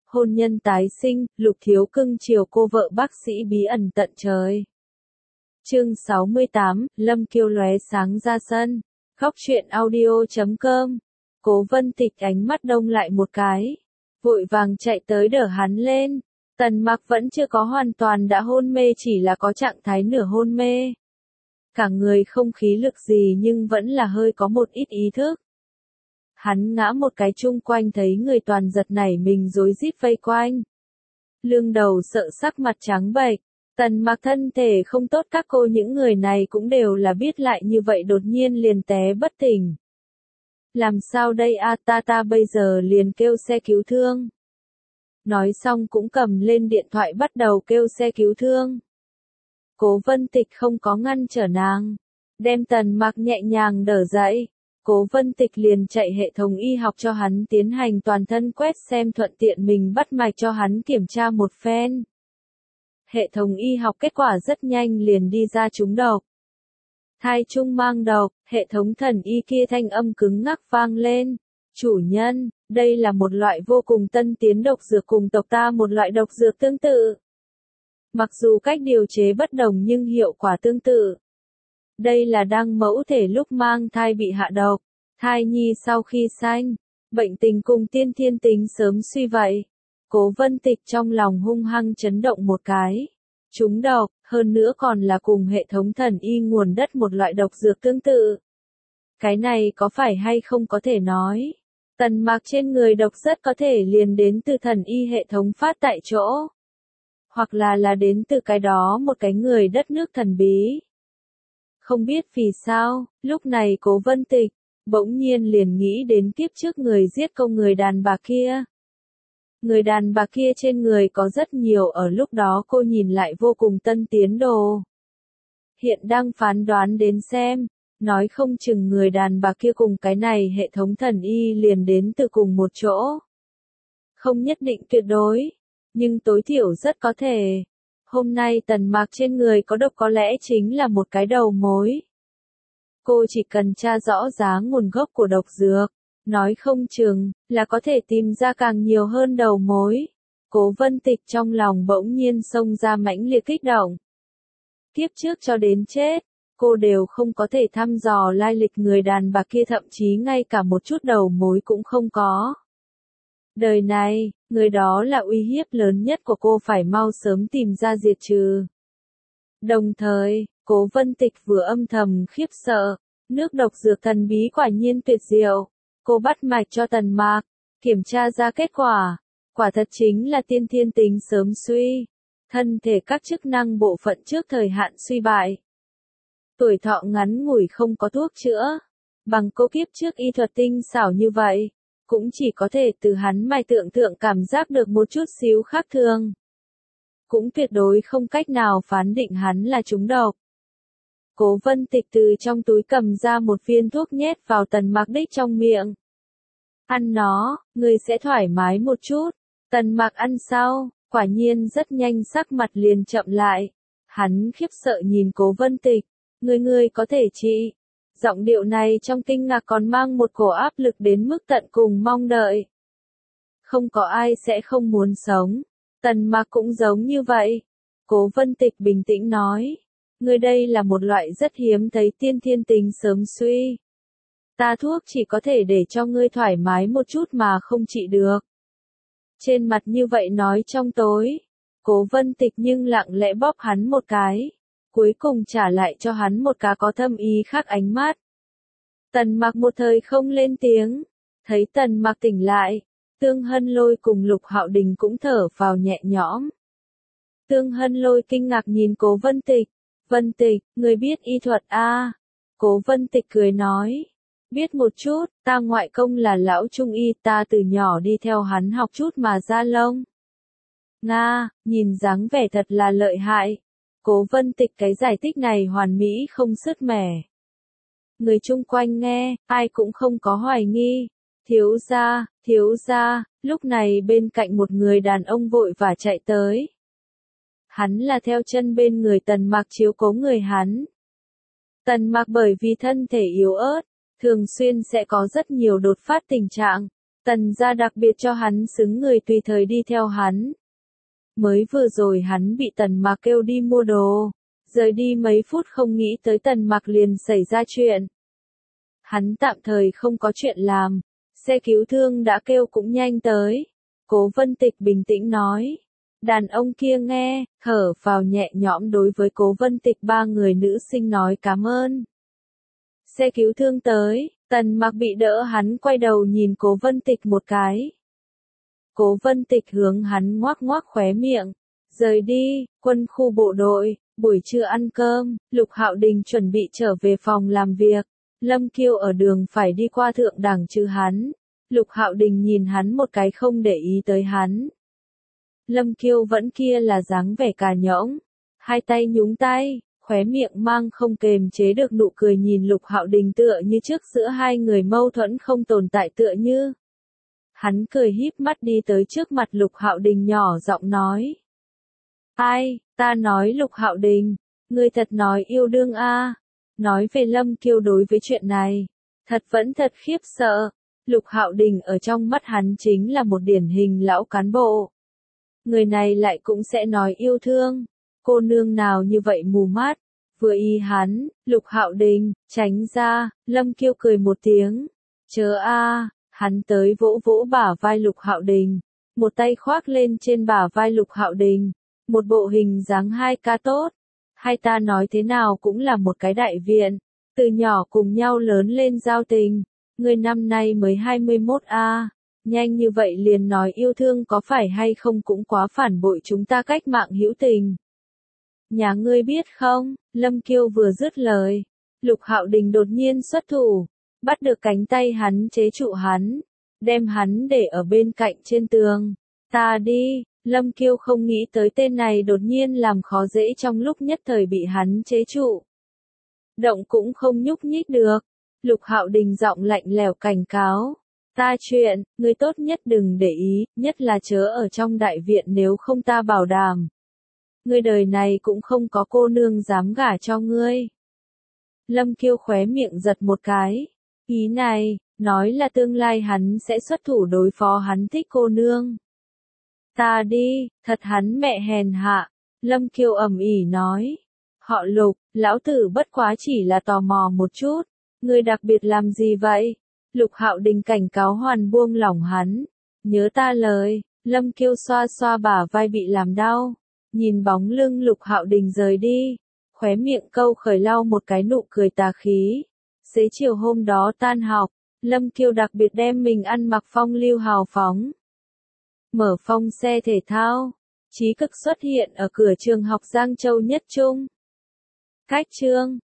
hôn nhân tái sinh, Lục Thiếu cưng chiều cô vợ bác sĩ bí ẩn tận trời. Chương 68, Lâm Kiêu lóe sáng ra sân. Góc truyện audio.com. Cố Vân Tịch ánh mắt đông lại một cái, vội vàng chạy tới đỡ hắn lên. Tần Mặc vẫn chưa có hoàn toàn đã hôn mê, chỉ là có trạng thái nửa hôn mê. Cả người không khí lực gì nhưng vẫn là hơi có một ít ý thức. Hắn ngã một cái, chung quanh thấy người toàn giật nảy mình rối rít vây quanh. Lương Đầu sợ sắc mặt trắng bệch. Tần Mặc thân thể không tốt, các cô những người này cũng đều là biết, lại như vậy đột nhiên liền té bất tỉnh. Làm sao đây a, ta bây giờ liền kêu xe cứu thương. Nói xong cũng cầm lên điện thoại bắt đầu kêu xe cứu thương. Cố Vân Tịch không có ngăn trở nàng, đem Tần Mặc nhẹ nhàng đỡ dậy. Cố Vân Tịch liền chạy hệ thống y học cho hắn tiến hành toàn thân quét xem, thuận tiện mình bắt mạch cho hắn kiểm tra một phen. Hệ thống y học kết quả rất nhanh liền đi ra trúng độc. Thai chung mang độc, hệ thống thần y kia thanh âm cứng ngắc vang lên. Chủ nhân, đây là một loại vô cùng tân tiến độc dược, cùng tộc ta một loại độc dược tương tự. Mặc dù cách điều chế bất đồng nhưng hiệu quả tương tự. Đây là đang mẫu thể lúc mang thai bị hạ độc, thai nhi sau khi sanh, bệnh tình cùng tiên thiên tính sớm suy vậy. Cố Vân Tịch trong lòng hung hăng chấn động một cái. Trúng độc, hơn nữa còn là cùng hệ thống thần y nguồn đất một loại độc dược tương tự. Cái này có phải hay không có thể nói. Tần Mặc trên người độc rất có thể liền đến từ thần y hệ thống phát tại chỗ. Hoặc là đến từ cái đó một cái người đất nước thần bí. Không biết vì sao, lúc này Cố Vân Tịch bỗng nhiên liền nghĩ đến kiếp trước người giết công người đàn bà kia. Người đàn bà kia trên người có rất nhiều ở lúc đó cô nhìn lại vô cùng tân tiến đồ. Hiện đang phán đoán đến xem, nói không chừng người đàn bà kia cùng cái này hệ thống thần y liền đến từ cùng một chỗ. Không nhất định tuyệt đối, nhưng tối thiểu rất có thể. Hôm nay Tần Mặc trên người có độc có lẽ chính là một cái đầu mối. Cô chỉ cần tra rõ giá nguồn gốc của độc dược, nói không chừng là có thể tìm ra càng nhiều hơn đầu mối. Cố Vân Tịch trong lòng bỗng nhiên xông ra mãnh liệt kích động. Kiếp trước cho đến chết, cô đều không có thể thăm dò lai lịch người đàn bà kia, thậm chí ngay cả một chút đầu mối cũng không có. Đời này, người đó là uy hiếp lớn nhất của cô, phải mau sớm tìm ra diệt trừ. Đồng thời, Cố Vân Tịch vừa âm thầm khiếp sợ, nước độc dược thần bí quả nhiên tuyệt diệu. Cô bắt mạch cho Tần Mặc, kiểm tra ra kết quả, quả thật chính là tiên thiên tính sớm suy, thân thể các chức năng bộ phận trước thời hạn suy bại. Tuổi thọ ngắn ngủi không có thuốc chữa, bằng cô kiếp trước y thuật tinh xảo như vậy, cũng chỉ có thể từ hắn mạch tưởng tượng cảm giác được một chút xíu khác thường. Cũng tuyệt đối không cách nào phán định hắn là trúng độc. Cố Vân Tịch từ trong túi cầm ra một viên thuốc nhét vào Tần Mặc đích trong miệng. Ăn nó, người sẽ thoải mái một chút. Tần Mặc ăn sau, quả nhiên rất nhanh sắc mặt liền chậm lại. Hắn khiếp sợ nhìn Cố Vân Tịch. Người có thể trị. Giọng điệu này trong kinh ngạc còn mang một cổ áp lực đến mức tận cùng mong đợi. Không có ai sẽ không muốn sống. Tần Mặc cũng giống như vậy. Cố Vân Tịch bình tĩnh nói. Người đây là một loại rất hiếm thấy tiên thiên tính sớm suy. Ta thuốc chỉ có thể để cho ngươi thoải mái một chút mà không trị được. Trên mặt như vậy nói trong tối. Cố Vân Tịch nhưng lặng lẽ bóp hắn một cái. Cuối cùng trả lại cho hắn một cái có thâm ý khác ánh mắt. Tần Mặc một thời không lên tiếng. Thấy Tần Mặc tỉnh lại, Tương Hân Lôi cùng Lục Hạo Đình cũng thở vào nhẹ nhõm. Tương Hân Lôi kinh ngạc nhìn Cố Vân Tịch. Vân Tịch, người biết y thuật a? Cố Vân Tịch cười nói. Biết một chút, ta ngoại công là lão trung y, ta từ nhỏ đi theo hắn học chút mà ra lông. Nga, nhìn dáng vẻ thật là lợi hại. Cố Vân Tịch cái giải thích này hoàn mỹ không sứt mẻ. Người chung quanh nghe, ai cũng không có hoài nghi. Thiếu gia, lúc này bên cạnh một người đàn ông vội vã chạy tới. Hắn là theo chân bên người Tần Mặc chiếu cố người hắn. Tần Mặc bởi vì thân thể yếu ớt, thường xuyên sẽ có rất nhiều đột phát tình trạng, Tần gia đặc biệt cho hắn xứng người tùy thời đi theo hắn. Mới vừa rồi hắn bị Tần Mạc kêu đi mua đồ. Rời đi mấy phút không nghĩ tới Tần Mạc liền xảy ra chuyện. Hắn tạm thời không có chuyện làm. Xe cứu thương đã kêu cũng nhanh tới. Cố Vân Tịch bình tĩnh nói. Đàn ông kia nghe, thở phào nhẹ nhõm đối với Cố Vân Tịch ba người nữ sinh nói cảm ơn. Xe cứu thương tới, Tần Mạc bị đỡ hắn quay đầu nhìn Cố Vân Tịch một cái. Cố Vân Tịch hướng hắn ngoác ngoác khóe miệng. Rời đi, quân khu bộ đội, buổi trưa ăn cơm, Lục Hạo Đình chuẩn bị trở về phòng làm việc. Lâm Kiêu ở đường phải đi qua thượng đẳng chứ hắn. Lục Hạo Đình nhìn hắn một cái không để ý tới hắn. Lâm Kiêu vẫn kia là dáng vẻ cà nhõng, hai tay nhúng tay, khóe miệng mang không kềm chế được nụ cười nhìn Lục Hạo Đình tựa như trước giữa hai người mâu thuẫn không tồn tại tựa như. Hắn cười híp mắt đi tới trước mặt Lục Hạo Đình nhỏ giọng nói. Ai, ta nói Lục Hạo Đình, ngươi thật nói yêu đương a. Nói về Lâm Kiêu đối với chuyện này, vẫn thật khiếp sợ. Lục Hạo Đình ở trong mắt hắn chính là một điển hình lão cán bộ. Người này lại cũng sẽ nói yêu thương. Cô nương nào như vậy mù mắt. Vừa y hắn, Lục Hạo Đình, tránh ra, Lâm Kiêu cười một tiếng. Chớ a, hắn tới vỗ vỗ bả vai Lục Hạo Đình. Một tay khoác lên trên bả vai Lục Hạo Đình. Một bộ hình dáng 2K tốt. Hai ta nói thế nào cũng là một cái đại viện. Từ nhỏ cùng nhau lớn lên giao tình. Người năm nay mới 21 a. Nhanh như vậy liền nói yêu thương có phải hay không cũng quá phản bội chúng ta cách mạng hữu tình. Nhà ngươi biết không, Lâm Kiêu vừa dứt lời. Lục Hạo Đình đột nhiên xuất thủ. Bắt được cánh tay hắn chế trụ hắn. Đem hắn để ở bên cạnh trên tường. Ta đi, Lâm Kiêu không nghĩ tới tên này đột nhiên làm khó dễ trong lúc nhất thời bị hắn chế trụ. Động cũng không nhúc nhích được. Lục Hạo Đình giọng lạnh lẽo cảnh cáo. Ta chuyện, ngươi tốt nhất đừng để ý, nhất là chớ ở trong đại viện nếu không ta bảo đảm. Ngươi đời này cũng không có cô nương dám gả cho ngươi. Lâm Kiêu khóe miệng giật một cái. Ý này, nói là tương lai hắn sẽ xuất thủ đối phó hắn thích cô nương. Ta đi, thật hắn mẹ hèn hạ. Lâm Kiêu ầm ĩ nói. Họ Lục, lão tử bất quá chỉ là tò mò một chút. Ngươi đặc biệt làm gì vậy? Lục Hạo Đình cảnh cáo hoàn buông lỏng hắn. Nhớ ta lời, Lâm Kiêu xoa xoa bả vai bị làm đau. Nhìn bóng lưng Lục Hạo Đình rời đi. Khóe miệng câu khởi lau một cái nụ cười tà khí. Xế chiều hôm đó tan học, Lâm Kiêu đặc biệt đem mình ăn mặc phong lưu hào phóng. Mở phong xe thể thao. Trí Cực xuất hiện ở cửa trường học Giang Châu Nhất Trung. Cách chương